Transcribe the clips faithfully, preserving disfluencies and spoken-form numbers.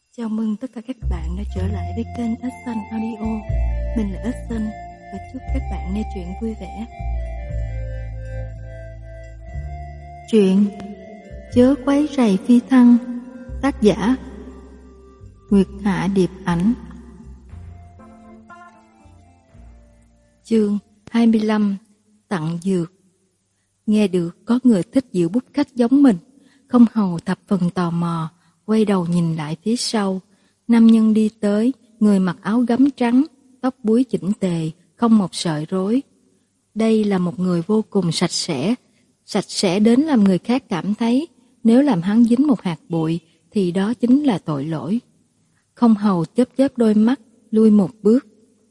Chào mừng tất cả các bạn đã trở lại với kênh Ếch Xanh Audio. Mình là Ếch Xanh và chúc các bạn nghe truyện vui vẻ. Truyện Chớ quấy rầy phi thăng, tác giả Nguyệt Hạ Điệp Ảnh. Chương hai mươi lăm. Tặng dược. Nghe được có người thích giữ bút khách giống mình, Không Hầu thập phần tò mò, quay đầu nhìn lại phía sau. Nam nhân đi tới, người mặc áo gấm trắng, tóc búi chỉnh tề, không một sợi rối. Đây là một người vô cùng sạch sẽ, sạch sẽ đến làm người khác cảm thấy nếu làm hắn dính một hạt bụi thì đó chính là tội lỗi. Không Hầu chớp chớp đôi mắt, lui một bước.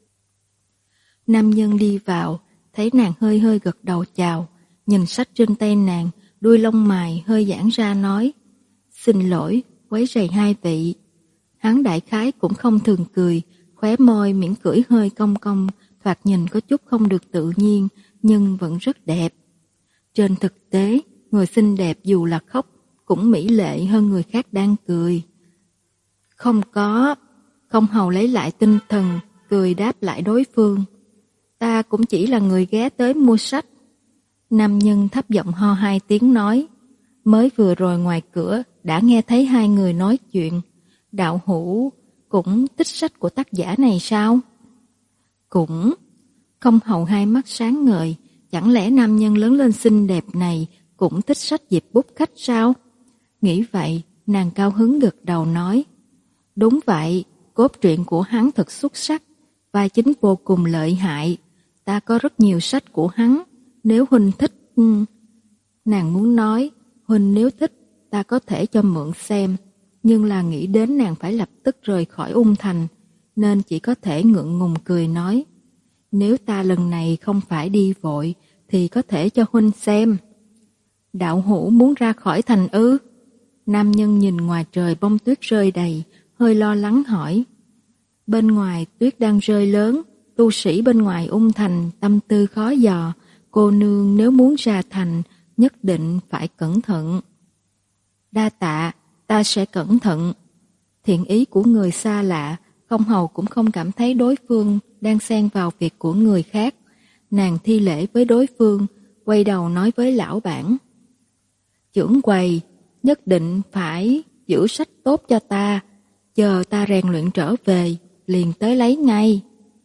Nam nhân đi vào, thấy nàng hơi hơi gật đầu chào, nhìn sách trên tay nàng, đuôi lông mày hơi giãn ra nói: "Xin lỗi, quấy rầy hai vị." Hắn đại khái cũng không thường cười, khóe môi mỉm cười hơi cong cong, thoạt nhìn có chút không được tự nhiên, nhưng vẫn rất đẹp. Trên thực tế, người xinh đẹp dù là khóc, cũng mỹ lệ hơn người khác đang cười. Không có, Không Hầu lấy lại tinh thần, cười đáp lại đối phương: "Ta cũng chỉ là người ghé tới mua sách." Nam nhân thấp giọng ho hai tiếng nói: "Mới vừa rồi ngoài cửa đã nghe thấy hai người nói chuyện. Đạo hữu cũng thích sách của tác giả này sao?" "Cũng." Không Hầu hai mắt sáng ngời, chẳng lẽ nam nhân lớn lên xinh đẹp này cũng thích sách dịp bút khách sao? Nghĩ vậy, nàng cao hứng gật đầu nói: "Đúng vậy, cốt truyện của hắn thật xuất sắc, vai chính vô cùng lợi hại. Ta có rất nhiều sách của hắn, nếu huynh thích..." Nàng muốn nói: "Huynh nếu thích, ta có thể cho mượn xem." Nhưng là nghĩ đến nàng phải lập tức rời khỏi Ung Thành, nên chỉ có thể ngượng ngùng cười nói: "Nếu ta lần này không phải đi vội, thì có thể cho huynh xem." "Đạo hữu muốn ra khỏi thành ư?" Nam nhân nhìn ngoài trời bông tuyết rơi đầy, hơi lo lắng hỏi. "Bên ngoài tuyết đang rơi lớn, tu sĩ bên ngoài Ung Thành tâm tư khó dò, cô nương nếu muốn ra thành, nhất định phải cẩn thận." "Đa tạ, ta sẽ cẩn thận." Thiện ý của người xa lạ, Không Hầu cũng không cảm thấy đối phương đang xen vào việc của người khác. Nàng thi lễ với đối phương, quay đầu nói với lão bản: "Trưởng quầy, nhất định phải giữ sách tốt cho ta, chờ ta rèn luyện trở về, liền tới lấy ngay."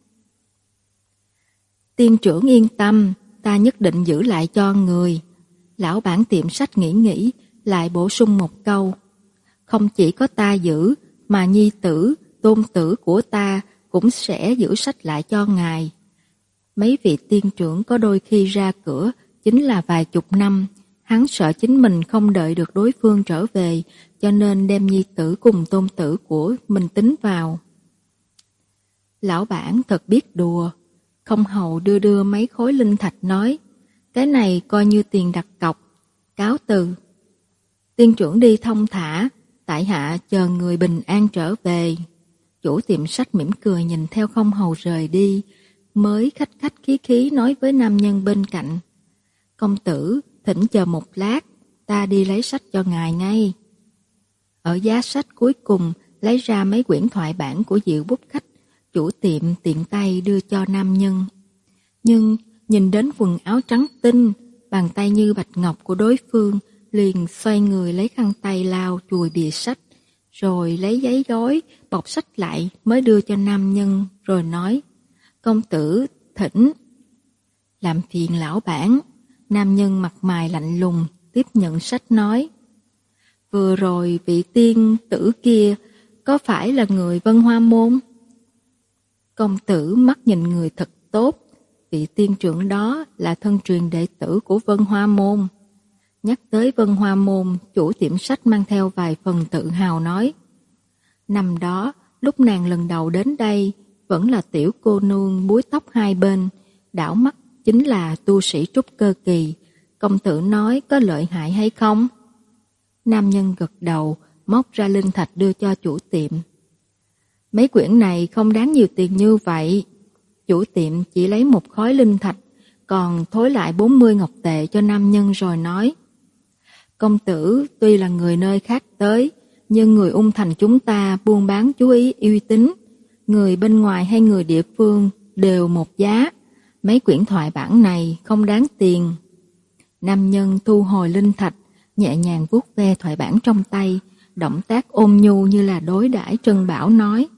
"Tiên trưởng yên tâm, ta nhất định giữ lại cho người." Lão bản tiệm sách nghĩ nghĩ, lại bổ sung một câu: "Không chỉ có ta giữ, mà nhi tử, tôn tử của ta cũng sẽ giữ sách lại cho ngài. Mấy vị tiên trưởng có đôi khi ra cửa chính là vài chục năm, hắn sợ chính mình không đợi được đối phương trở về, cho nên đem nhi tử cùng tôn tử của mình tính vào." Lão bản thật biết đùa. Không Hầu đưa đưa mấy khối linh thạch nói: "Cái này coi như tiền đặt cọc, cáo từ." "Tiên trưởng đi thông thả, tại hạ chờ người bình an trở về." Chủ tiệm sách mỉm cười nhìn theo Không Hầu rời đi, mới khách khách khí khí nói với nam nhân bên cạnh: "Công tử, thỉnh chờ một lát, ta đi lấy sách cho ngài ngay." Ở giá sách cuối cùng lấy ra mấy quyển thoại bản của Diệu Bút Khách, chủ tiệm tiện tay đưa cho nam nhân. Nhưng nhìn đến quần áo trắng tinh, bàn tay như bạch ngọc của đối phương, liền xoay người lấy khăn tay lau chùi bìa sách, rồi lấy giấy gói bọc sách lại mới đưa cho nam nhân, rồi nói: "Công tử, thỉnh." "Làm phiền lão bản." Nam nhân mặt mày lạnh lùng tiếp nhận sách nói: "Vừa rồi vị tiên tử kia có phải là người Vân Hoa Môn?" "Công tử mắt nhìn người thật tốt, vị tiên trưởng đó là thân truyền đệ tử của Vân Hoa Môn." Nhắc tới Vân Hoa Môn, chủ tiệm sách mang theo vài phần tự hào nói: "Năm đó, lúc nàng lần đầu đến đây, vẫn là tiểu cô nương búi tóc hai bên, đảo mắt chính là tu sĩ trúc cơ kỳ. Công tử nói có lợi hại hay không?" Nam nhân gật đầu, móc ra linh thạch đưa cho chủ tiệm. "Mấy quyển này không đáng nhiều tiền như vậy." Chủ tiệm chỉ lấy một khối linh thạch, còn thối lại bốn mươi ngọc tệ cho nam nhân rồi nói: "Công tử tuy là người nơi khác tới, nhưng người Ung Thành chúng ta buôn bán chú ý uy tín, người bên ngoài hay người địa phương đều một giá, mấy quyển thoại bản này không đáng tiền. Nam nhân thu hồi linh thạch, nhẹ nhàng vuốt ve thoại bản trong tay, động tác ôn nhu như là đối đãi Trân Bảo nói.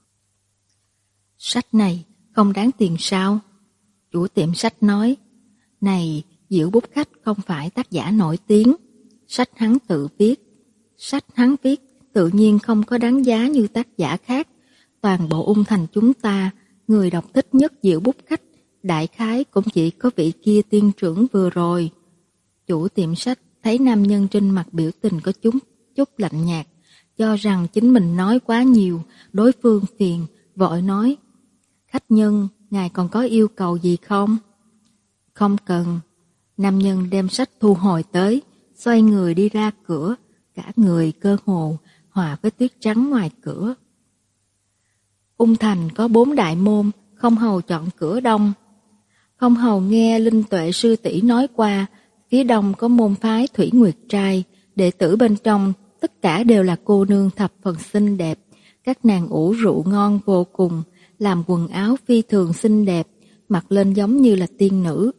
Sách này không đáng tiền sao? Chủ tiệm sách nói, này, Diệu Bút Khách không phải tác giả nổi tiếng, sách hắn tự viết. Sách hắn viết tự nhiên không có đáng giá như tác giả khác. Toàn bộ Ung Thành chúng ta, người đọc thích nhất Diệu Bút Khách, đại khái cũng chỉ có vị kia tiên trưởng vừa rồi. Chủ tiệm sách thấy nam nhân trên mặt biểu tình có chút, chút lạnh nhạt, cho rằng chính mình nói quá nhiều, đối phương phiền, vội nói, khách nhân, ngài còn có yêu cầu gì không? Không cần. Nam nhân đem sách thu hồi tới, xoay người đi ra cửa, cả người cơ hồ hòa với tuyết trắng ngoài cửa. Ung Thành có bốn đại môn, Không Hầu chọn cửa đông. Không Hầu nghe Linh Tuệ sư tỷ nói qua, phía đông có môn phái Thủy Nguyệt Trai, đệ tử bên trong tất cả đều là cô nương thập phần xinh đẹp, các nàng ủ rượu ngon vô cùng, làm quần áo phi thường xinh đẹp, mặc lên giống như là tiên nữ.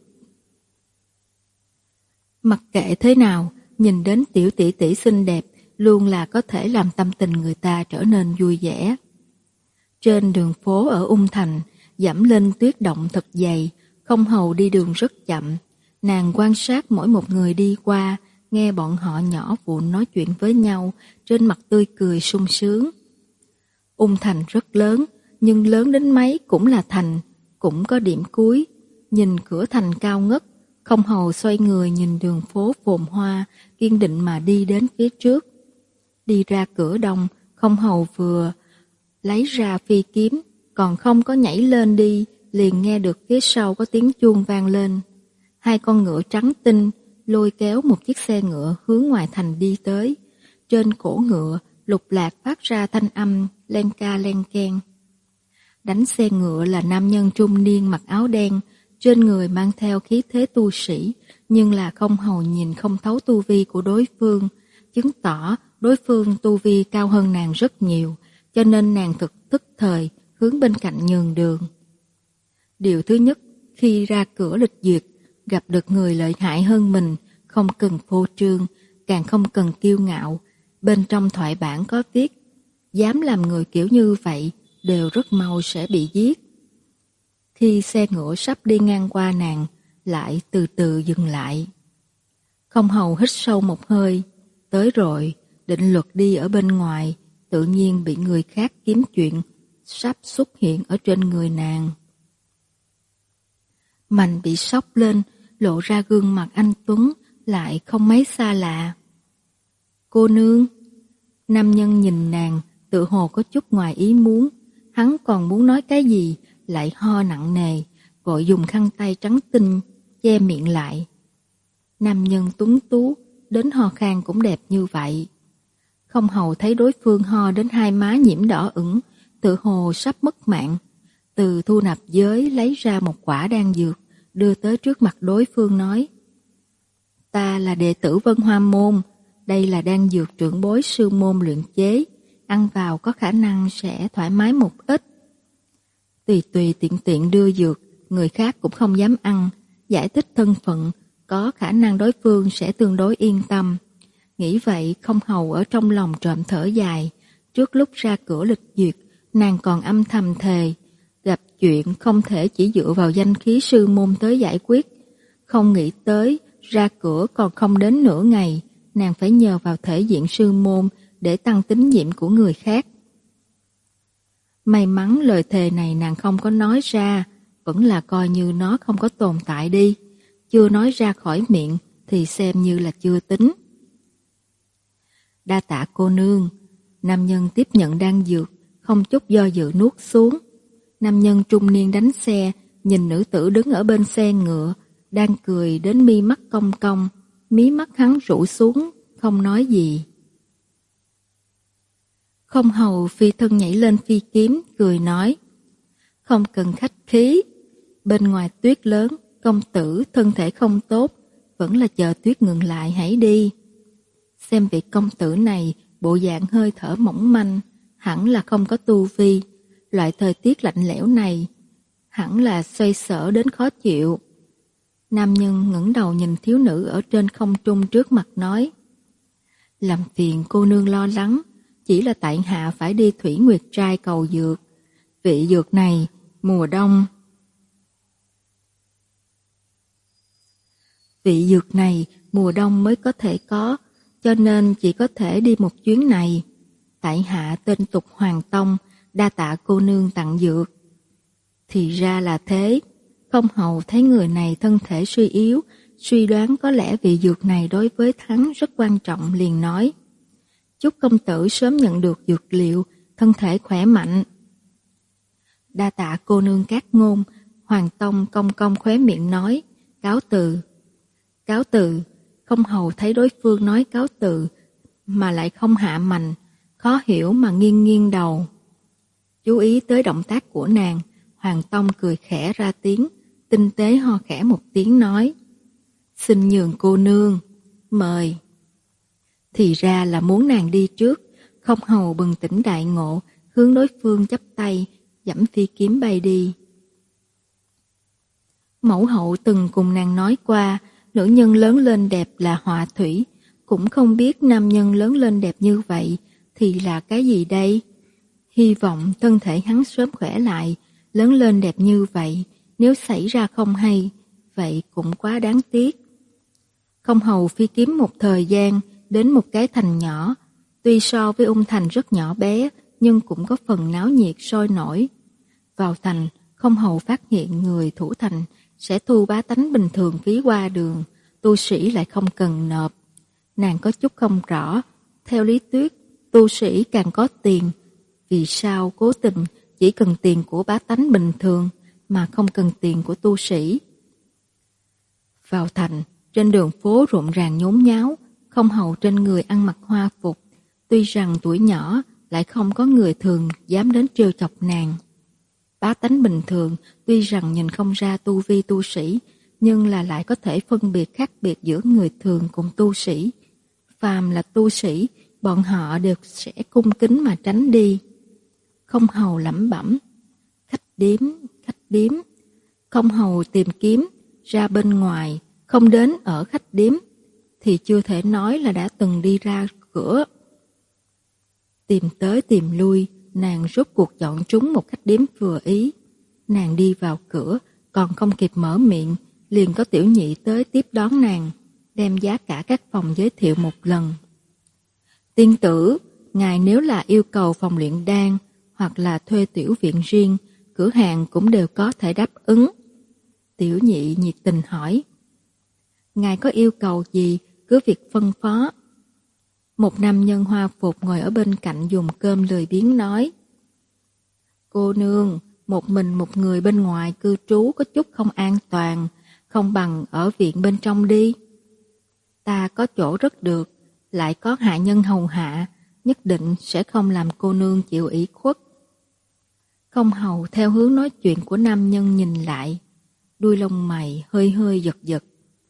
Mặc kệ thế nào, nhìn đến tiểu tỷ tỷ xinh đẹp luôn là có thể làm tâm tình người ta trở nên vui vẻ. Trên đường phố ở Ung Thành, dẫm lên tuyết động thật dày, Không Hầu đi đường rất chậm. Nàng quan sát mỗi một người đi qua, nghe bọn họ nhỏ vụn nói chuyện với nhau, trên mặt tươi cười sung sướng. Ung Thành rất lớn, nhưng lớn đến mấy cũng là thành, cũng có điểm cuối. Nhìn cửa thành cao ngất, Không Hầu xoay người nhìn đường phố phồn hoa, kiên định mà đi đến phía trước. Đi ra cửa đông, Không Hầu vừa lấy ra phi kiếm, còn không có nhảy lên đi, liền nghe được phía sau có tiếng chuông vang lên. Hai con ngựa trắng tinh lôi kéo một chiếc xe ngựa hướng ngoài thành đi tới. Trên cổ ngựa, Lục Lạc phát ra thanh âm len ca len keng. Đánh xe ngựa là nam nhân trung niên mặc áo đen, trên người mang theo khí thế tu sĩ, nhưng là Không Hầu nhìn không thấu tu vi của đối phương, chứng tỏ đối phương tu vi cao hơn nàng rất nhiều, cho nên nàng thực tức thời hướng bên cạnh nhường đường. Điều thứ nhất, khi ra cửa lịch duyệt, gặp được người lợi hại hơn mình, không cần phô trương, càng không cần kiêu ngạo. Bên trong thoại bản có viết, dám làm người kiểu như vậy, đều rất mau sẽ bị giết. Khi xe ngựa sắp đi ngang qua nàng, lại từ từ dừng lại. Không Hầu hít sâu một hơi, tới rồi, định luật đi ở bên ngoài, tự nhiên bị người khác kiếm chuyện, sắp xuất hiện ở trên người nàng. Mạnh bị sốc lên, lộ ra gương mặt anh tuấn, lại không mấy xa lạ. Cô nương, nam nhân nhìn nàng, tự hồ có chút ngoài ý muốn, hắn còn muốn nói cái gì, lại ho nặng nề, vội dùng khăn tay trắng tinh, che miệng lại. Nam nhân tuấn tú, đến ho khan cũng đẹp như vậy. Không Hầu thấy đối phương ho đến hai má nhiễm đỏ ửng, tự hồ sắp mất mạng. Từ thu nạp giới lấy ra một quả đan dược, đưa tới trước mặt đối phương nói. Ta là đệ tử Vân Hoa Môn, đây là đan dược trưởng bối sư môn luyện chế, ăn vào có khả năng sẽ thoải mái một ít. Tùy tùy tiện tiện đưa dược, người khác cũng không dám ăn, giải thích thân phận, có khả năng đối phương sẽ tương đối yên tâm. Nghĩ vậy, Không Hầu ở trong lòng trộm thở dài, trước lúc ra cửa lịch duyệt, nàng còn âm thầm thề, gặp chuyện không thể chỉ dựa vào danh khí sư môn tới giải quyết. Không nghĩ tới, ra cửa còn không đến nửa ngày, nàng phải nhờ vào thể diện sư môn để tăng tín nhiệm của người khác. May mắn lời thề này nàng không có nói ra, vẫn là coi như nó không có tồn tại đi. Chưa nói ra khỏi miệng thì xem như là chưa tính. Đa tạ cô nương. Nam nhân tiếp nhận đan dược, không chút do dự nuốt xuống. Nam nhân trung niên đánh xe, nhìn nữ tử đứng ở bên xe ngựa, đang cười đến mi mắt cong cong, mí mắt hắn rũ xuống, không nói gì. Không Hầu phi thân nhảy lên phi kiếm, cười nói, không cần khách khí, bên ngoài tuyết lớn, công tử thân thể không tốt, vẫn là chờ tuyết ngừng lại hãy đi. Xem vị công tử này bộ dạng hơi thở mỏng manh, hẳn là không có tu vi. Loại thời tiết lạnh lẽo này, hẳn là xoay sở đến khó chịu. Nam nhân ngẩng đầu nhìn thiếu nữ ở trên không trung trước mặt nói: làm phiền cô nương lo lắng, chỉ là tại hạ phải đi Thủy Nguyệt Trai cầu dược. Vị dược này, mùa đông. Vị dược này, mùa đông mới có thể có, cho nên chỉ có thể đi một chuyến này. Tại hạ tên tục Hoàng Tông, đa tạ cô nương tặng dược. Thì ra là thế. Không hầu thấy người này thân thể suy yếu, suy đoán có lẽ vị dược này đối với hắn rất quan trọng, liền nói: chúc công tử sớm nhận được dược liệu, thân thể khỏe mạnh. Đa tạ cô nương Cát Ngôn. Hoàng Tông cong cong khóe miệng nói: cáo từ. Cáo từ. Không hầu thấy đối phương nói cáo từ mà lại không hạ mạnh, khó hiểu mà nghiêng nghiêng đầu. Chú ý tới động tác của nàng, Hoàng Tông cười khẽ ra tiếng, tinh tế ho khẽ một tiếng nói: xin nhường cô nương, mời. Thì ra là muốn nàng đi trước. Không hầu bừng tỉnh đại ngộ, hướng đối phương chắp tay, giẫm phi kiếm bay đi. Mẫu hậu từng cùng nàng nói qua, nữ nhân lớn lên đẹp là họa thủy, cũng không biết nam nhân lớn lên đẹp như vậy thì là cái gì đây. Hy vọng thân thể hắn sớm khỏe lại, lớn lên đẹp như vậy, nếu xảy ra không hay, vậy cũng quá đáng tiếc. Không hầu phi kiếm một thời gian, đến một cái thành nhỏ, tuy so với Ung Thành rất nhỏ bé, nhưng cũng có phần náo nhiệt sôi nổi. Vào thành, không hầu phát hiện người thủ thành sẽ thu bá tánh bình thường phí qua đường, tu sĩ lại không cần nộp. Nàng có chút không rõ, theo lý thuyết, tu sĩ càng có tiền, vì sao cố tình chỉ cần tiền của bá tánh bình thường mà không cần tiền của tu sĩ. Vào thành, trên đường phố rộn ràng nhốn nháo, không hầu trên người ăn mặc hoa phục, tuy rằng tuổi nhỏ lại không có người thường dám đến trêu chọc nàng. Bá tánh bình thường tuy rằng nhìn không ra tu vi tu sĩ, nhưng là lại có thể phân biệt khác biệt giữa người thường cùng tu sĩ. Phàm là tu sĩ, bọn họ đều sẽ cung kính mà tránh đi. Không hầu lẩm bẩm: khách điếm, khách điếm. Không hầu tìm kiếm ra bên ngoài, không đến ở khách điếm, thì chưa thể nói là đã từng đi ra cửa. Tìm tới tìm lui, nàng rốt cuộc chọn trúng một khách điếm vừa ý. Nàng đi vào cửa, còn không kịp mở miệng, liền có tiểu nhị tới tiếp đón nàng, đem giá cả các phòng giới thiệu một lần. Tiên tử, ngài nếu là yêu cầu phòng luyện đan, hoặc là thuê tiểu viện riêng, cửa hàng cũng đều có thể đáp ứng. Tiểu nhị nhiệt tình hỏi: ngài có yêu cầu gì, cứ việc phân phó. Một nam nhân hoa phục ngồi ở bên cạnh dùng cơm lười biếng nói: cô nương, một mình một người bên ngoài cư trú có chút không an toàn, không bằng ở viện bên trong đi. Ta có chỗ rất được, lại có hạ nhân hầu hạ, nhất định sẽ không làm cô nương chịu ủy khuất. Không hầu theo hướng nói chuyện của nam nhân nhìn lại, đuôi lông mày hơi hơi giật giật.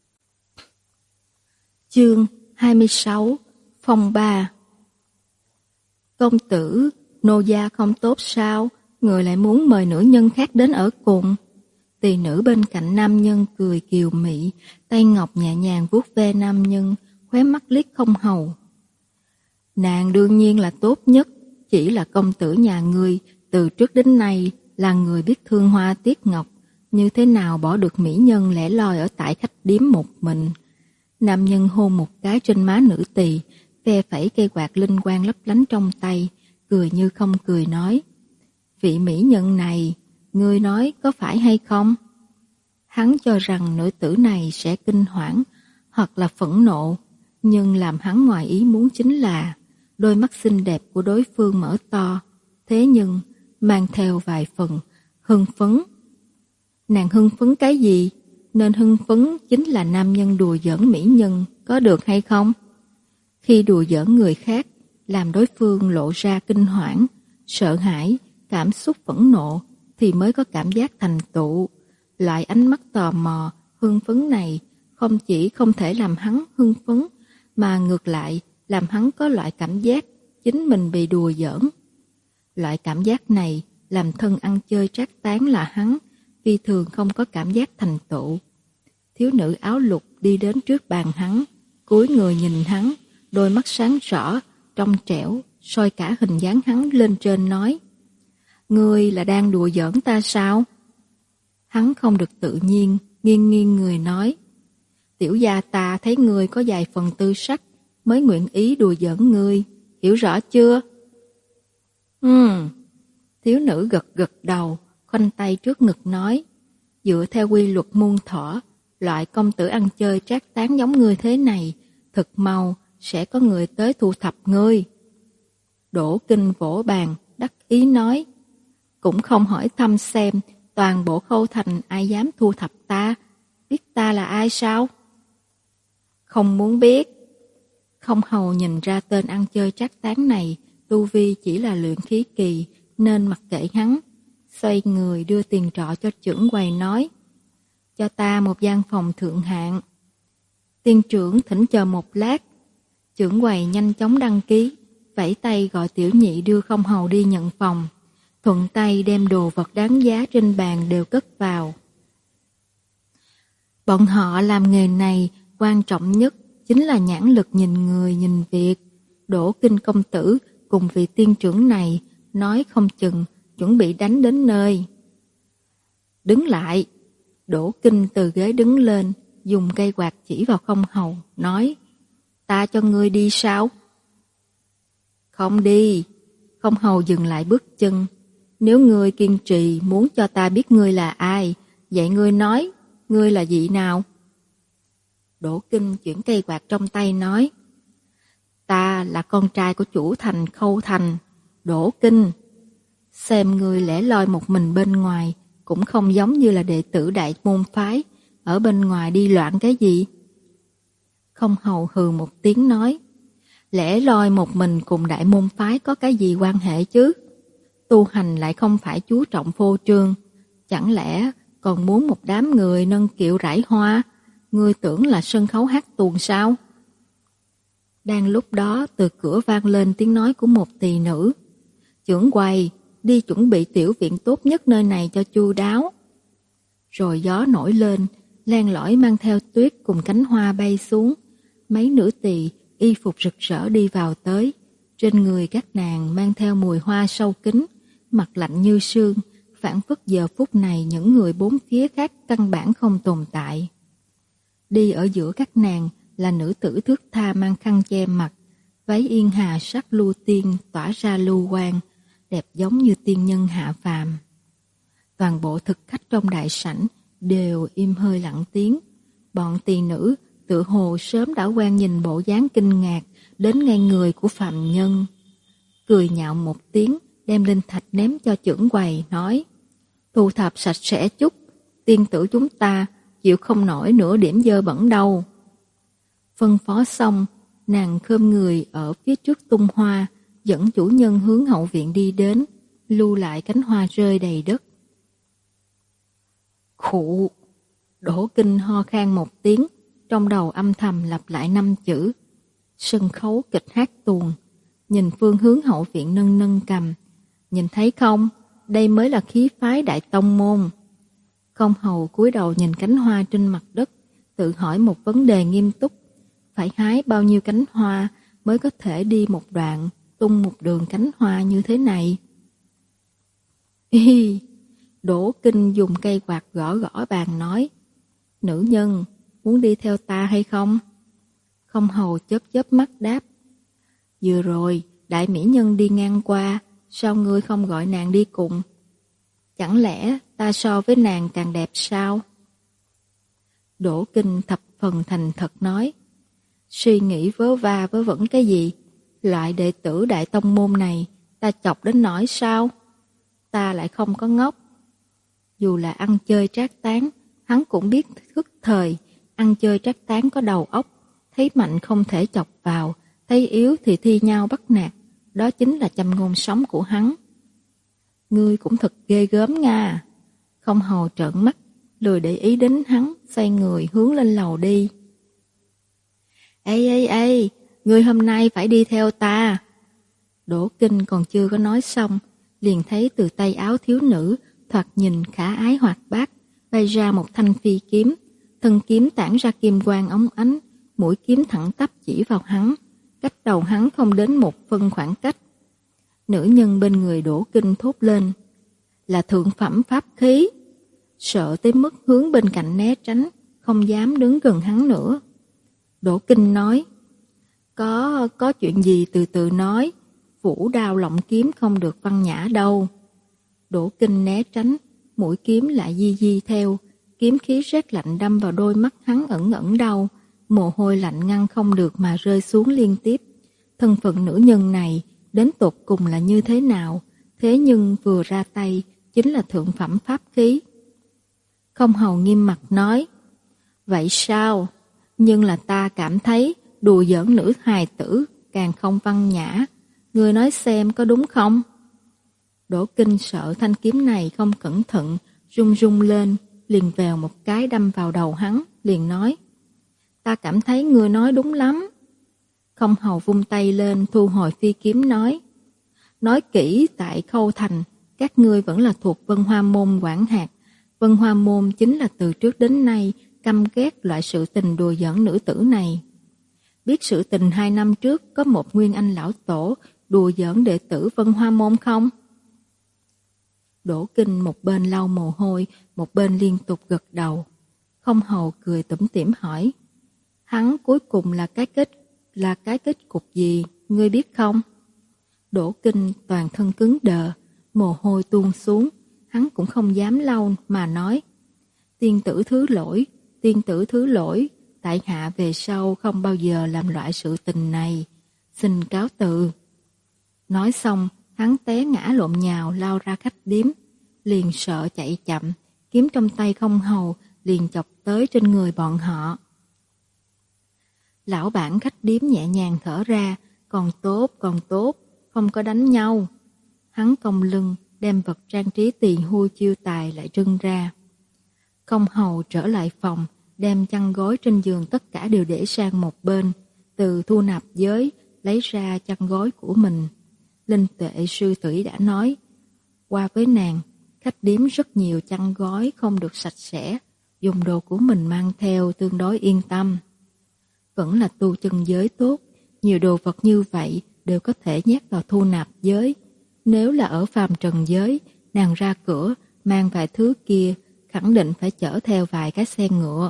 Chương hai mươi sáu, Phong ba. Công tử, nô gia không tốt sao, người lại muốn mời nữ nhân khác đến ở cùng. Tỳ nữ bên cạnh nam nhân cười kiều mị, tay ngọc nhẹ nhàng vuốt ve nam nhân, khóe mắt liếc không hầu. Nàng đương nhiên là tốt nhất, chỉ là công tử nhà ngươi từ trước đến nay là người biết thương hoa tiếc ngọc, như thế nào bỏ được mỹ nhân lẻ loi ở tại khách điếm một mình. Nam nhân hôn một cái trên má nữ tỳ, phe phẩy cây quạt linh quang lấp lánh trong tay, cười như không cười nói: vị mỹ nhân này, ngươi nói có phải hay không? Hắn cho rằng nữ tử này sẽ kinh hoảng hoặc là phẫn nộ, nhưng làm hắn ngoài ý muốn chính là đôi mắt xinh đẹp của đối phương mở to, thế nhưng mang theo vài phần hưng phấn. Nàng hưng phấn cái gì? Nên hưng phấn chính là nam nhân đùa giỡn mỹ nhân, có được hay không? Khi đùa giỡn người khác, làm đối phương lộ ra kinh hoảng, sợ hãi, cảm xúc phẫn nộ, thì mới có cảm giác thành tựu. Loại ánh mắt tò mò, hưng phấn này không chỉ không thể làm hắn hưng phấn, mà ngược lại làm hắn có loại cảm giác chính mình bị đùa giỡn. Loại cảm giác này làm thân ăn chơi trác tán là hắn phi thường không có cảm giác thành tựu. Thiếu nữ áo lục đi đến trước bàn hắn, cúi người nhìn hắn, đôi mắt sáng rõ, trong trẻo, soi cả hình dáng hắn lên trên nói: "Ngươi là đang đùa giỡn ta sao?" Hắn không được tự nhiên, nghiêng nghiêng người nói: "Tiểu gia ta thấy ngươi có vài phần tư sắc, mới nguyện ý đùa giỡn ngươi, hiểu rõ chưa?" Ừm. Thiếu nữ gật gật đầu, khoanh tay trước ngực nói: "Dựa theo quy luật muôn thuở, loại công tử ăn chơi trác tán giống ngươi thế này, thực mau sẽ có người tới thu thập ngươi." Đỗ Kinh vỗ bàn, đắc ý nói: "Cũng không hỏi thăm xem toàn bộ Khâu Thành ai dám thu thập ta, biết ta là ai sao?" "Không muốn biết." Không hầu nhìn ra tên ăn chơi trác tán này tu vi chỉ là luyện khí kỳ, nên mặc kệ hắn, xoay người đưa tiền trọ cho trưởng quầy nói: "Cho ta một gian phòng thượng hạng." "Tiên trưởng thỉnh chờ một lát." Trưởng quầy nhanh chóng đăng ký, vẫy tay gọi tiểu nhị đưa Không hầu đi nhận phòng, thuận tay đem đồ vật đáng giá trên bàn đều cất vào. Bọn họ làm nghề này quan trọng nhất chính là nhãn lực nhìn người nhìn việc. Đỗ Kinh công tử cùng vị tiên trưởng này nói không chừng chuẩn bị đánh đến nơi. "Đứng lại." Đỗ Kinh từ ghế đứng lên, dùng cây quạt chỉ vào Không hầu, nói: "Ta cho ngươi đi sao?" "Không đi." Không hầu dừng lại bước chân. "Nếu ngươi kiên trì muốn cho ta biết ngươi là ai, vậy ngươi nói, ngươi là vị nào?" Đỗ Kinh chuyển cây quạt trong tay nói: "Ta là con trai của chủ thành Khâu Thành, Đỗ Kinh. Xem ngươi lẻ loi một mình bên ngoài, cũng không giống như là đệ tử đại môn phái, ở bên ngoài đi loạn cái gì?" Không hầu hừ một tiếng nói: "Lẻ loi một mình cùng đại môn phái có cái gì quan hệ chứ? Tu hành lại không phải chú trọng phô trương, chẳng lẽ còn muốn một đám người nâng kiệu rải hoa, ngươi tưởng là sân khấu hát tuồng sao?" Đang lúc đó từ cửa vang lên tiếng nói của một tỳ nữ: "Trưởng quầy, đi chuẩn bị tiểu viện tốt nhất nơi này cho chu đáo." Rồi gió nổi lên, len lỏi mang theo tuyết cùng cánh hoa bay xuống. Mấy nữ tỳ y phục rực rỡ đi vào tới, trên người các nàng mang theo mùi hoa sâu kín, mặt lạnh như sương, phảng phất giờ phút này những người bốn phía khác căn bản không tồn tại. Đi ở giữa các nàng là nữ tử thước tha mang khăn che mặt, váy yên hà sắc lưu tiên tỏa ra lưu quang, đẹp giống như tiên nhân hạ phàm. Toàn bộ thực khách trong đại sảnh đều im hơi lặng tiếng. Bọn tỳ nữ tự hồ sớm đã quen nhìn bộ dáng kinh ngạc đến ngay người của phàm nhân. Cười nhạo một tiếng, đem linh thạch ném cho trưởng quầy, nói: "Thu thập sạch sẽ chút, tiên tử chúng ta chịu không nổi nửa điểm dơ bẩn đâu." Phân phó xong, nàng khom người ở phía trước tung hoa, dẫn chủ nhân hướng hậu viện đi đến, lưu lại cánh hoa rơi đầy đất. Khụ! Đỗ Kinh ho khan một tiếng, trong đầu âm thầm lặp lại năm chữ: sân khấu kịch hát tuồng. Nhìn phương hướng hậu viện nâng nâng cầm: "Nhìn thấy không? Đây mới là khí phái đại tông môn." Không hầu cúi đầu nhìn cánh hoa trên mặt đất, tự hỏi một vấn đề nghiêm túc: phải hái bao nhiêu cánh hoa mới có thể đi một đoạn, tung một đường cánh hoa như thế này? Hi! Đỗ Kinh dùng cây quạt gõ gõ bàn nói: "Nữ nhân, muốn đi theo ta hay không?" Không hầu chớp chớp mắt đáp: "Vừa rồi, đại mỹ nhân đi ngang qua, sao ngươi không gọi nàng đi cùng? Chẳng lẽ ta so với nàng càng đẹp sao?" Đỗ Kinh thập phần thành thật nói: "Suy nghĩ vớ va vớ vẩn cái gì? Loại đệ tử đại tông môn này, ta chọc đến nỗi sao? Ta lại không có ngốc." Dù là ăn chơi trác tán, hắn cũng biết thức thời, ăn chơi trác tán có đầu óc, thấy mạnh không thể chọc vào, thấy yếu thì thi nhau bắt nạt, đó chính là châm ngôn sống của hắn. "Ngươi cũng thật ghê gớm nha." Không hầu trợn mắt, lười để ý đến hắn, xoay người hướng lên lầu đi. "Ê ê ê, ngươi hôm nay phải đi theo ta." Đỗ Kinh còn chưa có nói xong, liền thấy từ tay áo thiếu nữ, thoạt nhìn khả ái hoạt bát, bay ra một thanh phi kiếm. Thân kiếm tản ra kim quang óng ánh, mũi kiếm thẳng tắp chỉ vào hắn, cách đầu hắn không đến một phân khoảng cách. Nữ nhân bên người Đỗ Kinh thốt lên, là thượng phẩm pháp khí. Sợ tới mức hướng bên cạnh né tránh, không dám đứng gần hắn nữa. Đỗ Kinh nói, Có, có chuyện gì từ từ nói, vũ đao lộng kiếm không được văn nhã đâu. Đỗ Kinh né tránh, mũi kiếm lại di di theo, kiếm khí rét lạnh đâm vào đôi mắt hắn ẩn ẩn đau, mồ hôi lạnh ngăn không được mà rơi xuống liên tiếp. Thân phận nữ nhân này đến tột cùng là như thế nào, thế nhưng vừa ra tay chính là thượng phẩm pháp khí. Không Hầu nghiêm mặt nói, vậy sao? Nhưng là ta cảm thấy đùa giỡn nữ hài tử càng không văn nhã, ngươi nói xem có đúng không? Đỗ Kinh sợ thanh kiếm này không cẩn thận, rung rung lên, liền vèo một cái đâm vào đầu hắn, liền nói, ta cảm thấy ngươi nói đúng lắm. Không Hầu vung tay lên thu hồi phi kiếm nói, nói kỹ tại Khâu Thành, các ngươi vẫn là thuộc Vân Hoa Môn quản hạt. Vân Hoa Môn chính là từ trước đến nay căm ghét loại sự tình đùa giỡn nữ tử này. Biết sự tình hai năm trước có một Nguyên Anh lão tổ đùa giỡn đệ tử Vân Hoa Môn không? Đỗ Kinh một bên lau mồ hôi, một bên liên tục gật đầu. Không Hầu cười tủm tỉm hỏi, hắn cuối cùng là cái kết là cái kết cục gì, ngươi biết không? Đỗ Kinh toàn thân cứng đờ, mồ hôi tuôn xuống, hắn cũng không dám lau mà nói, tiên tử thứ lỗi, tiên tử thứ lỗi, tại hạ về sau không bao giờ làm loại sự tình này, xin cáo từ. Nói xong, hắn té ngã lộn nhào lao ra khách điếm, liền sợ chạy chậm, kiếm trong tay Không Hầu liền chọc tới trên người bọn họ. Lão bản khách điếm nhẹ nhàng thở ra, còn tốt, còn tốt, không có đánh nhau. Hắn cong lưng, đem vật trang trí tiền hôi chiêu tài lại trưng ra. Không Hầu trở lại phòng, đem chăn gối trên giường tất cả đều để sang một bên, từ thu nạp giới lấy ra chăn gối của mình. Linh Tuệ sư tỷ đã nói, qua với nàng, khách điếm rất nhiều chăn gối không được sạch sẽ, dùng đồ của mình mang theo tương đối yên tâm. Vẫn là tu chân giới tốt, nhiều đồ vật như vậy đều có thể nhét vào thu nạp giới. Nếu là ở phàm trần giới, nàng ra cửa, mang vài thứ kia, khẳng định phải chở theo vài cái xe ngựa.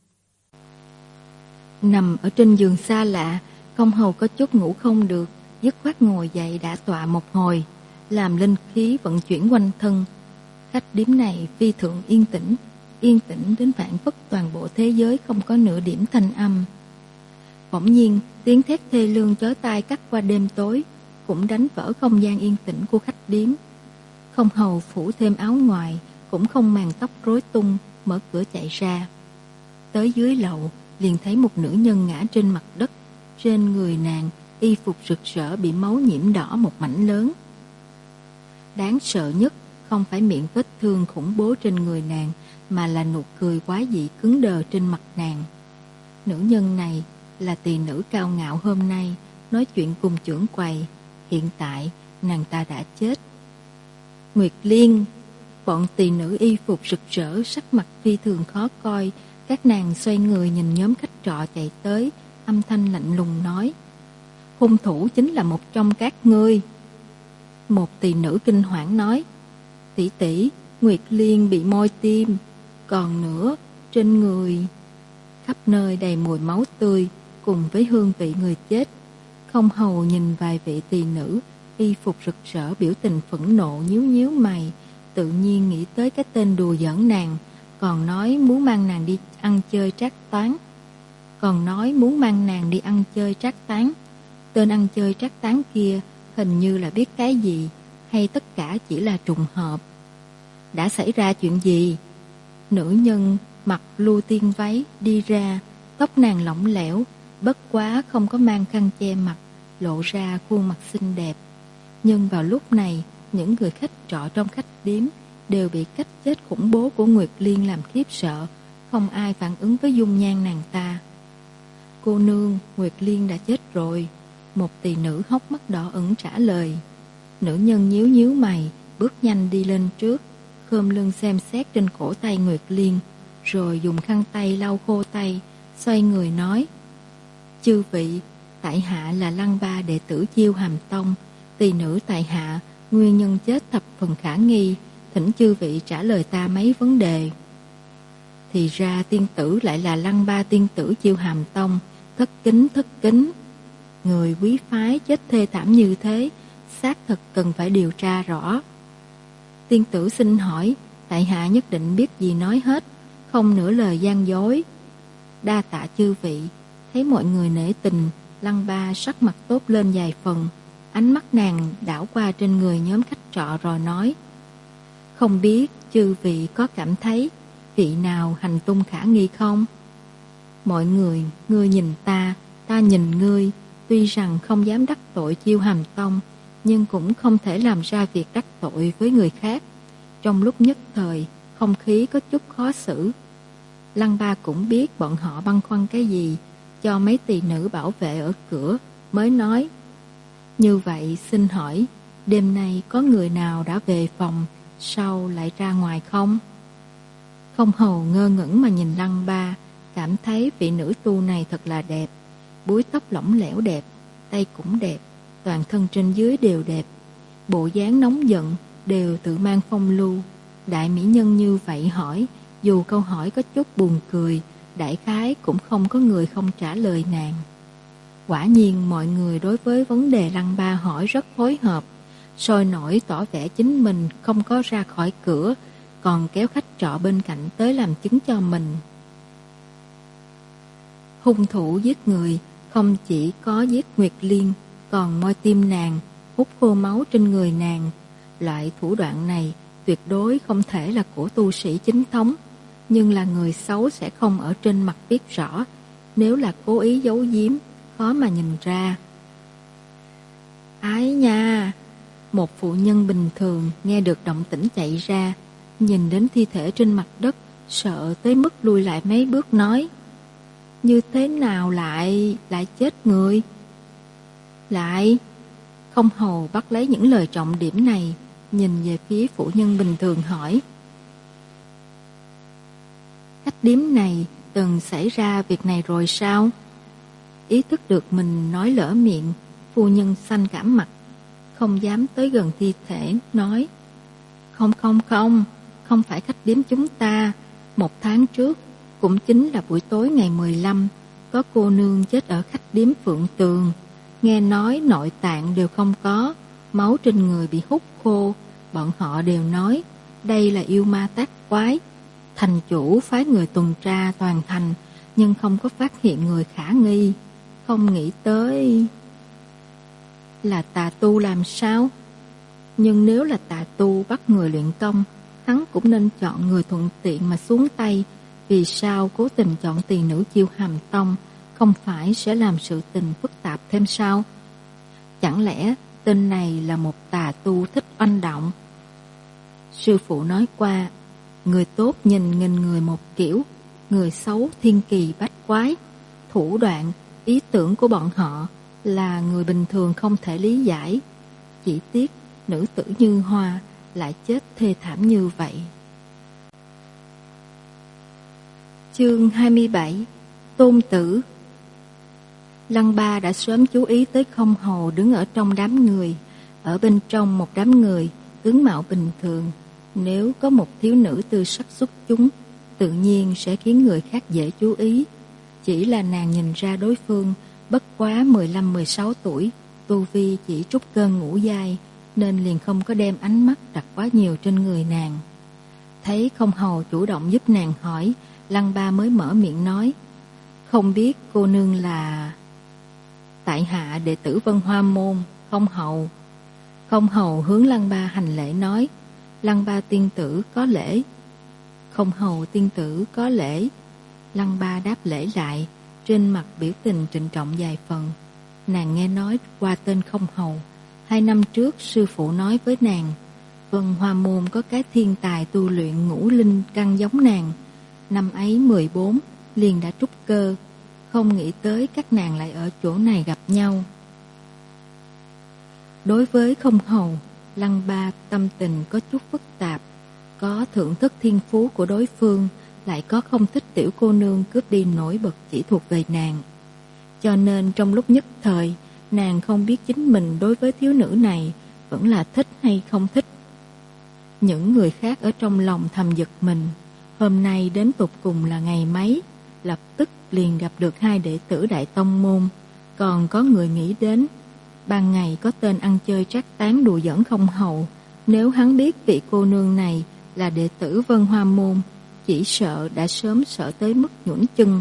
Nằm ở trên giường xa lạ, Không Hầu có chút ngủ không được, dứt khoát ngồi dậy đã tọa một hồi, làm linh khí vận chuyển quanh thân. Khách điếm này phi thường yên tĩnh, yên tĩnh đến phảng phất toàn bộ thế giới không có nửa điểm thanh âm. Bỗng nhiên, tiếng thét thê lương chói tai cắt qua đêm tối, cũng đánh vỡ không gian yên tĩnh của khách điếm. Không Hầu phủ thêm áo ngoài, cũng không màng tóc rối tung, mở cửa chạy ra. Tới dưới lầu, liền thấy một nữ nhân ngã trên mặt đất, trên người nàng y phục rực rỡ bị máu nhiễm đỏ một mảnh lớn. Đáng sợ nhất không phải miệng vết thương khủng bố trên người nàng, mà là nụ cười quái dị cứng đờ trên mặt nàng. Nữ nhân này là tỳ nữ cao ngạo hôm nay nói chuyện cùng trưởng quầy, hiện tại nàng ta đã chết. Nguyệt Liên, bọn tỳ nữ y phục rực rỡ sắc mặt phi thường khó coi, các nàng xoay người nhìn nhóm khách trọ chạy tới, âm thanh lạnh lùng nói, hung thủ chính là một trong các ngươi. Một tỳ nữ kinh hoảng nói, tỷ tỷ, Nguyệt Liên bị moi tim, còn nữa, trên người khắp nơi đầy mùi máu tươi cùng với hương vị người chết. Không Hầu nhìn vài vị tỳ nữ y phục rực rỡ biểu tình phẫn nộ, nhíu nhíu mày, tự nhiên nghĩ tới cái tên đùa giỡn nàng, còn nói muốn mang nàng đi ăn chơi trác tán. Còn nói muốn mang nàng đi ăn chơi trác tán. Tên ăn chơi trác tán kia hình như là biết cái gì, hay tất cả chỉ là trùng hợp. Đã xảy ra chuyện gì? Nữ nhân mặc lưu tiên váy đi ra, tóc nàng lỏng lẻo, bất quá không có mang khăn che mặt, lộ ra khuôn mặt xinh đẹp. Nhưng vào lúc này, những người khách trọ trong khách điếm đều bị cách chết khủng bố của Nguyệt Liên làm khiếp sợ, không ai phản ứng với dung nhan nàng ta. Cô nương, Nguyệt Liên đã chết rồi. Một tỳ nữ hốc mắt đỏ ửng trả lời. Nữ nhân nhíu nhíu mày, bước nhanh đi lên trước, khom lưng xem xét trên cổ tay Nguyệt Liên, rồi dùng khăn tay lau khô tay, xoay người nói: Chư vị, tại hạ là Lăng Ba đệ tử Chiêu Hàm Tông. Tỳ nữ tại hạ nguyên nhân chết thập phần khả nghi, thỉnh chư vị trả lời ta mấy vấn đề. Thì ra tiên tử lại là Lăng Ba tiên tử Chiêu Hàm Tông. Thất kính thất kính. Người quý phái chết thê thảm như thế, xác thực cần phải điều tra rõ. Tiên tử xin hỏi, tại hạ nhất định biết gì nói hết, không nửa lời gian dối. Đa tạ chư vị. Thấy mọi người nể tình, Lăng Ba sắc mặt tốt lên vài phần. Ánh mắt nàng đảo qua trên người nhóm khách trọ rồi nói: Không biết chư vị có cảm thấy vị nào hành tung khả nghi không? Mọi người, ngươi nhìn ta, ta nhìn ngươi. Tuy rằng không dám đắc tội Chiêu Hàm Tông, nhưng cũng không thể làm ra việc đắc tội với người khác. Trong lúc nhất thời, không khí có chút khó xử. Lăng Ba cũng biết bọn họ băn khoăn cái gì, cho mấy tỳ nữ bảo vệ ở cửa, mới nói: Như vậy xin hỏi, đêm nay có người nào đã về phòng, sau lại ra ngoài không? Không hầu ngơ ngẩn mà nhìn Lăng Ba, cảm thấy vị nữ tu này thật là đẹp. Búi tóc lỏng lẻo đẹp, tay cũng đẹp, toàn thân trên dưới đều đẹp. Bộ dáng nóng giận đều tự mang phong lưu. Đại mỹ nhân như vậy hỏi, dù câu hỏi có chút buồn cười, đại khái cũng không có người không trả lời nàng. Quả nhiên mọi người đối với vấn đề Lăng Ba hỏi rất phối hợp, sôi nổi tỏ vẻ chính mình không có ra khỏi cửa, còn kéo khách trọ bên cạnh tới làm chứng cho mình. Hung thủ giết người không chỉ có giết Nguyệt Liên, còn moi tim nàng, hút khô máu trên người nàng. Loại thủ đoạn này tuyệt đối không thể là của tu sĩ chính thống, nhưng là người xấu sẽ không ở trên mặt biết rõ, nếu là cố ý giấu giếm, khó mà nhìn ra. Ái nha! Một phụ nhân bình thường nghe được động tĩnh chạy ra, nhìn đến thi thể trên mặt đất, sợ tới mức lùi lại mấy bước nói: Như thế nào lại, lại chết người? Lại, không hầu bắt lấy những lời trọng điểm này, nhìn về phía phụ nhân bình thường hỏi: Khách điếm này từng xảy ra việc này rồi sao? Ý thức được mình nói lỡ miệng, phu nhân xanh cảm mặt, không dám tới gần thi thể, nói: Không không không, không phải khách điếm chúng ta. Một tháng trước, cũng chính là buổi tối ngày mười lăm, có cô nương chết ở khách điếm Phượng Tường. Nghe nói nội tạng đều không có, máu trên người bị hút khô. Bọn họ đều nói đây là yêu ma tác quái. Thành chủ phái người tuần tra toàn thành, nhưng không có phát hiện người khả nghi. Không nghĩ tới là tà tu làm sao? Nhưng nếu là tà tu bắt người luyện công, hắn cũng nên chọn người thuận tiện mà xuống tay. Vì sao cố tình chọn tỳ nữ Chiêu Hàm Tông? Không phải sẽ làm sự tình phức tạp thêm sao? Chẳng lẽ tên này là một tà tu thích oanh động? Sư phụ nói qua, người tốt nhìn nghìn người một kiểu, người xấu thiên kỳ bách quái. Thủ đoạn, ý tưởng của bọn họ là người bình thường không thể lý giải. Chỉ tiếc nữ tử Như Hoa lại chết thê thảm như vậy. Chương hai mươi bảy. Tôn tử. Lăng Ba đã sớm chú ý tới Không Hầu đứng ở trong đám người. Ở bên trong một đám người, tướng mạo bình thường, nếu có một thiếu nữ tư sắc xuất chúng, tự nhiên sẽ khiến người khác dễ chú ý. Chỉ là nàng nhìn ra đối phương bất quá mười lăm mười sáu tuổi, tu vi chỉ trúc cơ ngũ giai, nên liền không có đem ánh mắt đặt quá nhiều trên người nàng. Thấy Không Hầu chủ động giúp nàng hỏi, Lăng Ba mới mở miệng nói: Không biết cô nương là... Tại hạ đệ tử Vân Hoa Môn, Không Hầu. Không Hầu hướng Lăng Ba hành lễ nói: Lăng Ba tiên tử có lễ. Không Hầu tiên tử có lễ. Lăng Ba đáp lễ lại, trên mặt biểu tình trịnh trọng vài phần. Nàng nghe nói qua tên Không Hầu, hai năm trước sư phụ nói với nàng, Vân Hoa Môn có cái thiên tài tu luyện ngũ linh căn giống nàng. Năm ấy mười bốn, liền đã trúc cơ. Không nghĩ tới các nàng lại ở chỗ này gặp nhau. Đối với Không Hầu, Lăng Ba tâm tình có chút phức tạp, có thưởng thức thiên phú của đối phương, lại có không thích tiểu cô nương cướp đi nổi bật chỉ thuộc về nàng. Cho nên trong lúc nhất thời, nàng không biết chính mình đối với thiếu nữ này vẫn là thích hay không thích. Những người khác ở trong lòng thầm giật mình, hôm nay đến tột cùng là ngày mấy, lập tức liền gặp được hai đệ tử Đại Tông Môn. Còn có người nghĩ đến, ban ngày có tên ăn chơi trác tán đùa giỡn Không Hầu, nếu hắn biết vị cô nương này là đệ tử Vân Hoa Môn, chỉ sợ đã sớm sợ tới mức nhũn chân.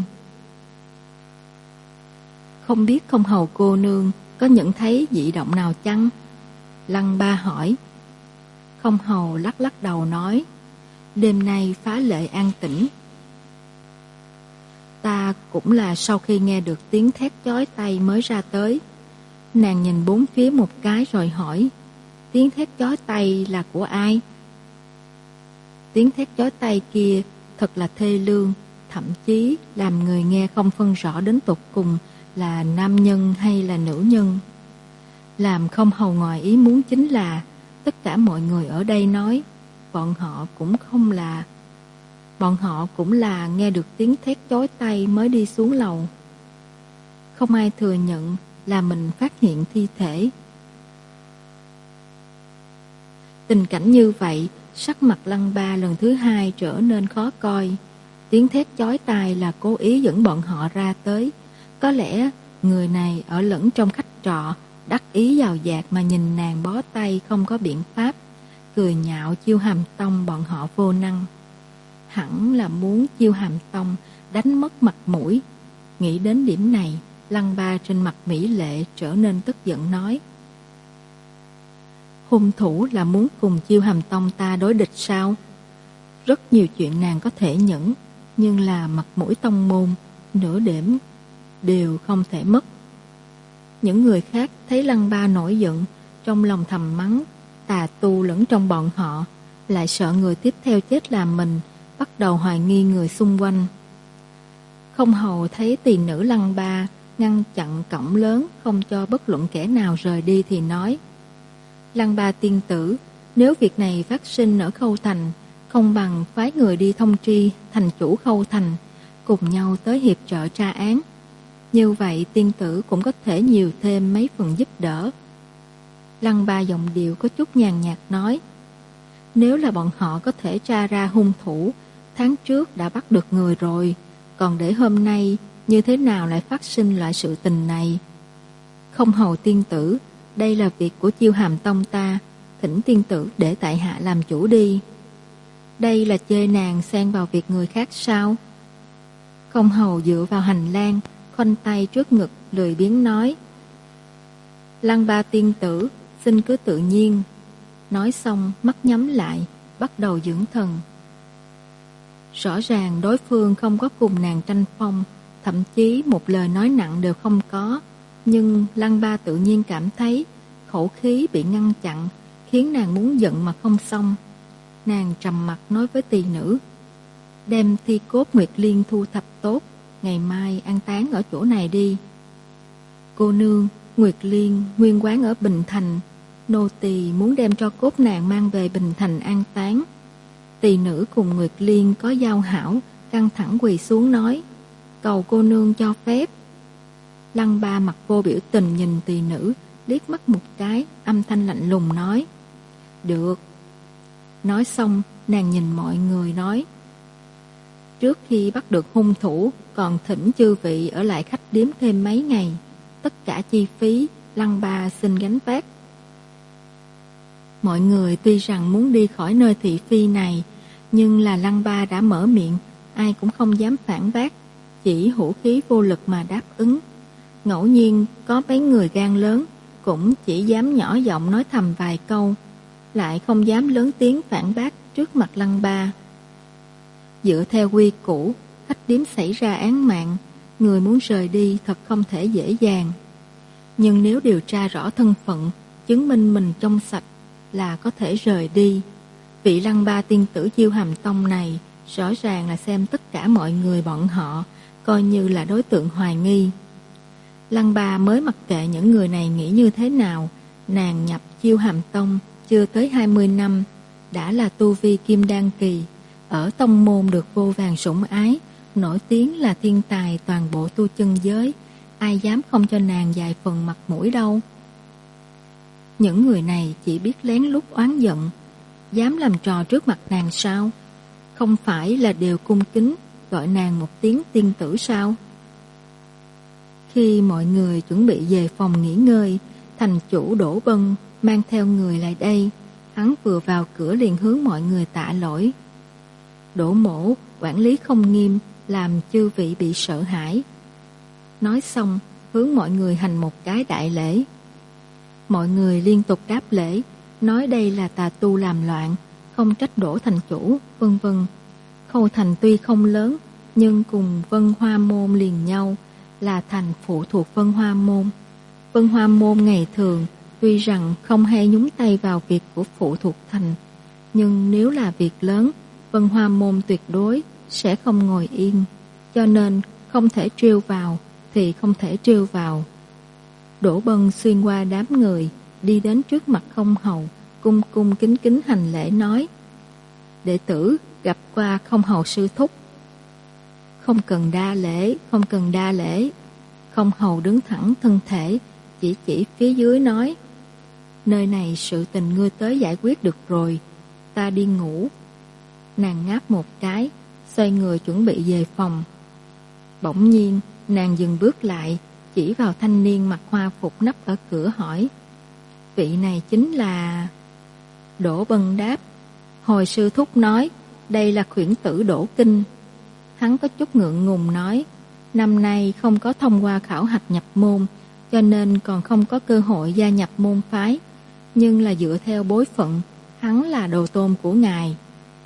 Không biết Không Hầu cô nương có nhận thấy dị động nào chăng? Lăng Ba hỏi. Không Hầu lắc lắc đầu nói, đêm nay phá lệ an tĩnh. Ta cũng là sau khi nghe được tiếng thét chói tai mới ra tới. Nàng nhìn bốn phía một cái rồi hỏi, tiếng thét chói tai là của ai? Tiếng thét chói tai kia thật là thê lương, thậm chí làm người nghe không phân rõ đến tột cùng là nam nhân hay là nữ nhân. Làm Không Hầu ngoài ý muốn chính là tất cả mọi người ở đây nói bọn họ cũng không là bọn họ cũng là nghe được tiếng thét chói tai mới đi xuống lầu. Không ai thừa nhận là mình phát hiện thi thể. Tình cảnh như vậy, sắc mặt Lăng Ba lần thứ hai trở nên khó coi. Tiếng thét chói tai là cố ý dẫn bọn họ ra tới. Có lẽ người này ở lẫn trong khách trọ, đắc ý giàu dạt mà nhìn nàng bó tay không có biện pháp, cười nhạo Chiêu Hàm Tông bọn họ vô năng. Hẳn là muốn Chiêu Hàm Tông đánh mất mặt mũi. Nghĩ đến điểm này, Lăng Ba trên mặt mỹ lệ trở nên tức giận nói, hung thủ là muốn cùng Chiêu Hàm Tông ta đối địch sao? Rất nhiều chuyện nàng có thể nhẫn, nhưng là mặt mũi tông môn, nửa điểm đều không thể mất. Những người khác thấy Lăng Ba nổi giận, trong lòng thầm mắng, tà tu lẫn trong bọn họ, lại sợ người tiếp theo chết là mình, bắt đầu hoài nghi người xung quanh. Không Hầu thấy tỳ nữ Lăng Ba ngăn chặn cổng lớn, không cho bất luận kẻ nào rời đi thì nói, Lăng Ba tiên tử, nếu việc này phát sinh ở Khâu Thành, không bằng phái người đi thông tri thành chủ Khâu Thành, cùng nhau tới hiệp trợ tra án. Như vậy tiên tử cũng có thể nhiều thêm mấy phần giúp đỡ. Lăng Ba giọng điệu có chút nhàn nhạt nói, nếu là bọn họ có thể tra ra hung thủ, tháng trước đã bắt được người rồi, còn để hôm nay như thế nào lại phát sinh loại sự tình này? Không Hầu tiên tử, đây là việc của Chiêu Hàm Tông ta, thỉnh tiên tử để tại hạ làm chủ đi. Đây là chê nàng xen vào việc người khác sao? Không Hầu dựa vào hành lang, khoanh tay trước ngực, lười biếng nói, Lăng Ba tiên tử, xin cứ tự nhiên. Nói xong mắt nhắm lại, bắt đầu dưỡng thần. Rõ ràng đối phương không có cùng nàng tranh phong, thậm chí một lời nói nặng đều không có, nhưng Lăng Ba tự nhiên cảm thấy khẩu khí bị ngăn chặn, khiến nàng muốn giận mà không xong. Nàng trầm mặt nói với tỳ nữ, đem thi cốt Nguyệt Liên thu thập tốt, ngày mai an táng ở chỗ này đi. Cô nương, Nguyệt Liên nguyên quán ở Bình Thành, nô tỳ muốn đem tro cốt nàng mang về Bình Thành an táng. Tỳ nữ cùng Nguyệt Liên có giao hảo, căng thẳng quỳ xuống nói, cầu cô nương cho phép. Lăng Ba mặt vô biểu tình nhìn tỳ nữ, liếc mắt một cái, âm thanh lạnh lùng nói, được. Nói xong, nàng nhìn mọi người nói, trước khi bắt được hung thủ, còn thỉnh chư vị ở lại khách điếm thêm mấy ngày, tất cả chi phí Lăng Ba xin gánh vác. Mọi người tuy rằng muốn đi khỏi nơi thị phi này, nhưng là Lăng Ba đã mở miệng, ai cũng không dám phản bác, chỉ hữu khí vô lực mà đáp ứng. Ngẫu nhiên có mấy người gan lớn, cũng chỉ dám nhỏ giọng nói thầm vài câu, lại không dám lớn tiếng phản bác trước mặt Lăng Ba. Dựa theo quy củ, khách điếm xảy ra án mạng, người muốn rời đi thật không thể dễ dàng. Nhưng nếu điều tra rõ thân phận, chứng minh mình trong sạch là có thể rời đi. Vị Lăng Ba tiên tử Chiêu Hàm Tông này rõ ràng là xem tất cả mọi người bọn họ coi như là đối tượng hoài nghi. Lăng Ba mới mặc kệ những người này nghĩ như thế nào, nàng nhập Chiêu Hàm Tông chưa tới hai mươi năm, đã là tu vi kim đan kỳ, ở tông môn được vô vàn sủng ái, nổi tiếng là thiên tài toàn bộ tu chân giới, ai dám không cho nàng vài phần mặt mũi đâu. Những người này chỉ biết lén lút oán giận, dám làm trò trước mặt nàng sao? Không phải là đều cung kính gọi nàng một tiếng tiên tử sao? Khi mọi người chuẩn bị về phòng nghỉ ngơi, thành chủ Đỗ Bân mang theo người lại đây. Hắn vừa vào cửa liền hướng mọi người tạ lỗi. Đỗ mỗ quản lý không nghiêm, làm chư vị bị sợ hãi. Nói xong, hướng mọi người hành một cái đại lễ. Mọi người liên tục đáp lễ, nói đây là tà tu làm loạn, không trách Đỗ thành chủ, vân vân. Khâu thành tuy không lớn, nhưng cùng Vân Hoa môn liền nhau, là thành phụ thuộc Vân Hoa môn. Vân Hoa môn ngày thường tuy rằng không hay nhúng tay vào việc của phụ thuộc thành, nhưng nếu là việc lớn, Vân Hoa môn tuyệt đối sẽ không ngồi yên, cho nên không thể trêu vào thì không thể trêu vào. Đỗ Bân xuyên qua đám người, đi đến trước mặt Không Hầu, cung cung kính kính hành lễ nói: đệ tử gặp qua Không Hầu sư thúc. Không cần đa lễ, không cần đa lễ. Không Hầu đứng thẳng thân thể, chỉ chỉ phía dưới nói: nơi này sự tình ngươi tới giải quyết được rồi, ta đi ngủ. Nàng ngáp một cái, xoay người chuẩn bị về phòng. Bỗng nhiên nàng dừng bước lại, chỉ vào thanh niên mặc hoa phục nấp ở cửa hỏi: vị này chính là... Đỗ Bân đáp: hồi sư thúc nói đây là khuyển tử Đỗ Kinh. Hắn có chút ngượng ngùng nói: năm nay không có thông qua khảo hạch nhập môn, cho nên còn không có cơ hội gia nhập môn phái, nhưng là dựa theo bối phận, hắn là đồ tôn của ngài.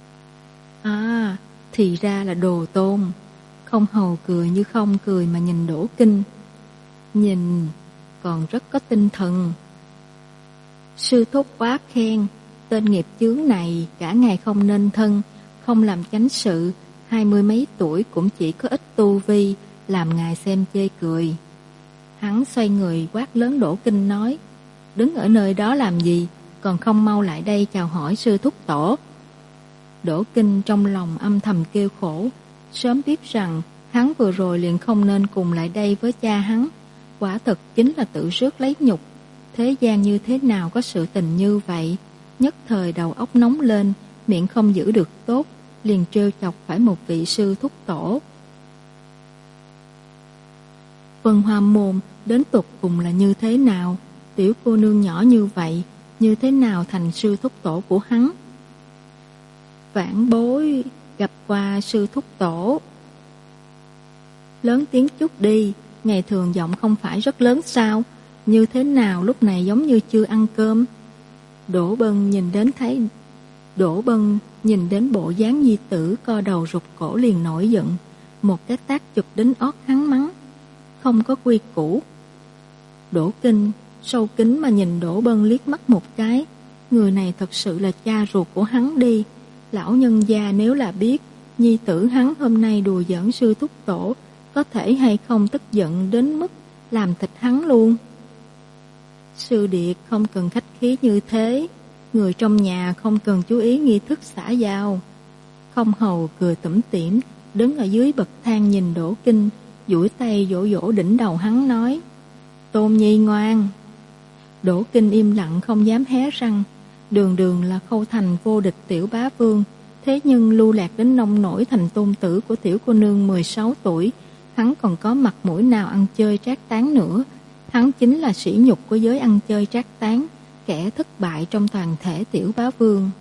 À, thì ra là đồ tôn. Không Hầu cười như không cười mà nhìn Đỗ Kinh. Nhìn còn rất có tinh thần. Sư thúc quá khen, tên nghiệp chướng này cả ngày không nên thân, không làm chánh sự, hai mươi mấy tuổi cũng chỉ có ít tu vi, làm ngài xem chê cười. Hắn xoay người quát lớn Đỗ Kinh nói: đứng ở nơi đó làm gì, còn không mau lại đây chào hỏi sư thúc tổ. Đỗ Kinh trong lòng âm thầm kêu khổ, sớm biết rằng hắn vừa rồi liền không nên cùng lại đây với cha hắn, quả thật chính là tự rước lấy nhục. Thế gian như thế nào có sự tình như vậy? Nhất thời đầu óc nóng lên, miệng không giữ được tốt, liền trêu chọc phải một vị sư thúc tổ. Vân Hoa môn đến tột cùng là như thế nào? Tiểu cô nương nhỏ như vậy, như thế nào thành sư thúc tổ của hắn? Vãn bối gặp qua sư thúc tổ. Lớn tiếng chút đi, ngày thường giọng không phải rất lớn sao? Như thế nào lúc này giống như chưa ăn cơm? Đỗ Bân nhìn đến thấy Đỗ Bân nhìn đến bộ dáng nhi tử co đầu rụt cổ liền nổi giận, một cái tát chụp đến ót hắn mắng: không có quy củ. Đỗ Kinh sâu kính mà nhìn Đỗ Bân liếc mắt một cái, người này thật sự là cha ruột của hắn đi. Lão nhân gia nếu là biết nhi tử hắn hôm nay đùa giỡn sư thúc tổ, có thể hay không tức giận đến mức làm thịt hắn luôn. Sư điệt không cần khách khí như thế, người trong nhà không cần chú ý nghi thức xã giao. Không Hầu cười tủm tỉm, đứng ở dưới bậc thang nhìn Đỗ Kinh, duỗi tay vỗ vỗ đỉnh đầu hắn nói: Tôn nhi ngoan. Đỗ Kinh im lặng không dám hé răng, đường đường là Khâu thành vô địch tiểu bá vương, thế nhưng lưu lạc đến nông nổi thành tôn tử của tiểu cô nương mười sáu tuổi, hắn còn có mặt mũi nào ăn chơi trác tán nữa. Hắn chính là sỉ nhục của giới ăn chơi trác tán, kẻ thất bại trong toàn thể tiểu bá vương.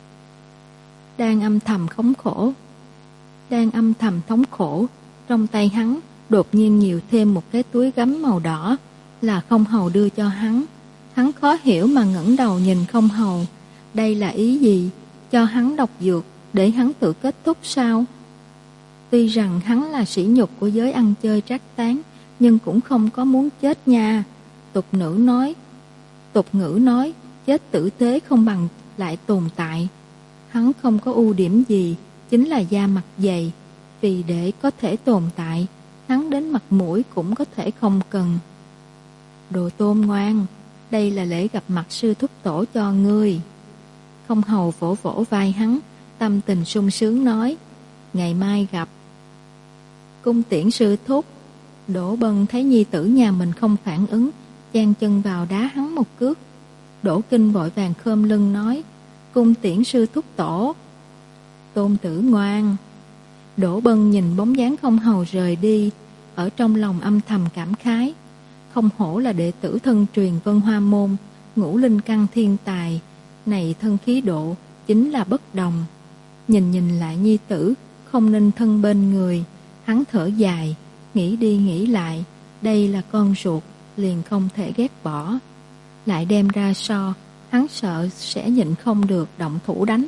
Đang âm thầm khống khổ Đang âm thầm thống khổ, trong tay hắn đột nhiên nhiều thêm một cái túi gấm màu đỏ, là Không Hầu đưa cho hắn. Hắn khó hiểu mà ngẩng đầu nhìn Không Hầu, đây là ý gì? Cho hắn độc dược để hắn tự kết thúc sao? Tuy rằng hắn là sỉ nhục của giới ăn chơi trác tán, nhưng cũng không có muốn chết nha. Tục ngữ nói, tục ngữ nói, chết tử tế không bằng lại tồn tại. Hắn không có ưu điểm gì, chính là da mặt dày. Vì để có thể tồn tại, hắn đến mặt mũi cũng có thể không cần. Đồ Tôn ngoan, đây là lễ gặp mặt sư thúc tổ cho ngươi. Không hầu vỗ vỗ vai hắn, tâm tình sung sướng nói, ngày mai gặp. Cung tiễn sư thúc. Đỗ Bân thấy nhi tử nhà mình không phản ứng, chan chân vào đá hắn một cước. Đỗ Kinh vội vàng khom lưng nói, cung tiễn sư thúc tổ. Tôn tử ngoan. Đỗ Bân nhìn bóng dáng không hầu rời đi, ở trong lòng âm thầm cảm khái. Không hổ là đệ tử thân truyền Vân Hoa Môn, ngũ linh căn thiên tài, này thân khí độ chính là bất đồng. Nhìn nhìn lại nhi tử, không nên thân bên người, hắn thở dài, nghĩ đi nghĩ lại, đây là con ruột, liền không thể ghét bỏ. Lại đem ra so, hắn sợ sẽ nhịn không được động thủ đánh.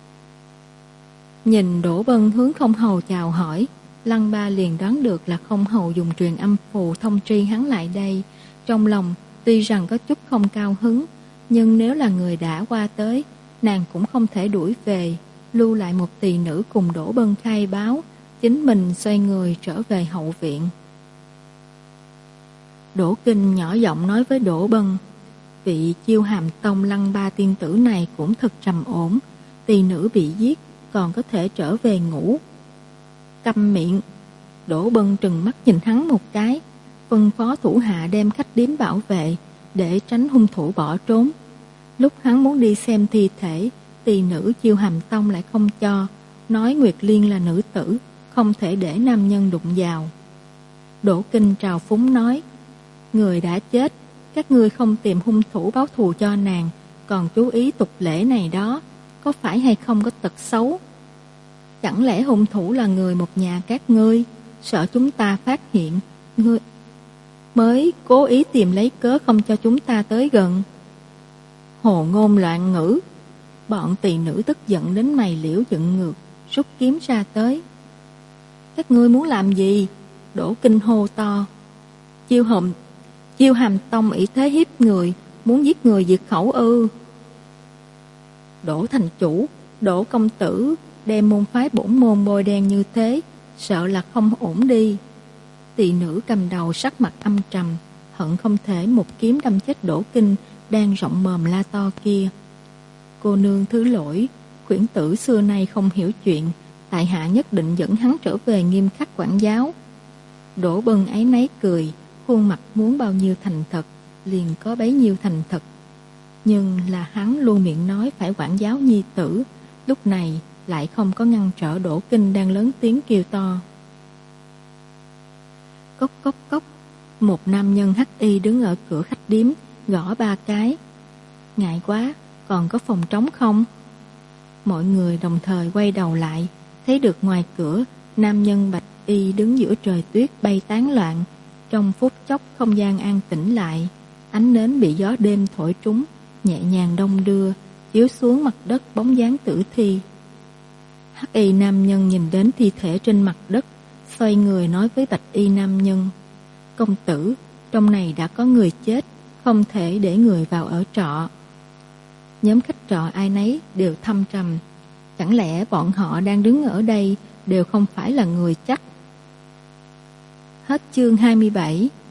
Nhìn Đỗ Bân hướng không hầu chào hỏi, Lăng Ba liền đoán được là không hầu dùng truyền âm phù thông tri hắn lại đây. Trong lòng tuy rằng có chút không cao hứng, nhưng nếu là người đã qua tới, nàng cũng không thể đuổi về, lưu lại một tỳ nữ cùng Đỗ Bân khai báo, chính mình xoay người trở về hậu viện. Đỗ Kinh nhỏ giọng nói với Đỗ Bân, vị Chiêu Hàm Tông Lăng Ba tiên tử này cũng thật trầm ổn, tỳ nữ bị giết còn có thể trở về ngủ. Câm miệng. Đỗ Bân trừng mắt nhìn hắn một cái, phân phó thủ hạ đem khách điếm bảo vệ, để tránh hung thủ bỏ trốn. Lúc hắn muốn đi xem thi thể, tỳ nữ Chiêu Hàm Tông lại không cho, nói Nguyệt Liên là nữ tử, không thể để nam nhân đụng vào. Đỗ Kinh trào phúng nói, người đã chết, các ngươi không tìm hung thủ báo thù cho nàng, còn chú ý tục lễ này đó, có phải hay không có tật xấu? Chẳng lẽ hung thủ là người một nhà các ngươi, sợ chúng ta phát hiện, ngươi mới cố ý tìm lấy cớ không cho chúng ta tới gần? Hồ ngôn loạn ngữ. Bọn tỳ nữ tức giận đến mày liễu dựng ngược, rút kiếm ra tới. Các ngươi muốn làm gì? Đỗ Kinh hô to. Chiêu hồng Chiêu Hàm Tông ỷ thế hiếp người, muốn giết người diệt khẩu ư? Đỗ thành chủ, Đỗ công tử đem môn phái bổn môn bôi đen như thế, sợ là không ổn đi. Tỳ nữ cầm đầu sắc mặt âm trầm, hận không thể một kiếm đâm chết Đỗ Kinh đang rộng mồm la to kia. Cô nương thứ lỗi, khuyển tử xưa nay không hiểu chuyện, tại hạ nhất định dẫn hắn trở về nghiêm khắc quản giáo. Đỗ Bân áy náy cười, khuôn mặt muốn bao nhiêu thành thật, liền có bấy nhiêu thành thật. Nhưng là hắn luôn miệng nói phải quản giáo nhi tử, lúc này lại không có ngăn trở Đỗ Kinh đang lớn tiếng kêu to. Cốc cốc cốc, một nam nhân hắc y đứng ở cửa khách điếm, gõ ba cái. Ngại quá, còn có phòng trống không? Mọi người đồng thời quay đầu lại, thấy được ngoài cửa, nam nhân bạch y đứng giữa trời tuyết bay tán loạn. Trong phút chốc không gian an tĩnh lại, ánh nến bị gió đêm thổi trúng, nhẹ nhàng đong đưa, chiếu xuống mặt đất bóng dáng tử thi. Hắc y nam nhân nhìn đến thi thể trên mặt đất, xoay người nói với bạch y nam nhân, công tử, trong này đã có người chết, không thể để người vào ở trọ. Nhóm khách trọ ai nấy đều thâm trầm, chẳng lẽ bọn họ đang đứng ở đây đều không phải là người chắc? Hết chương hai mươi bảy.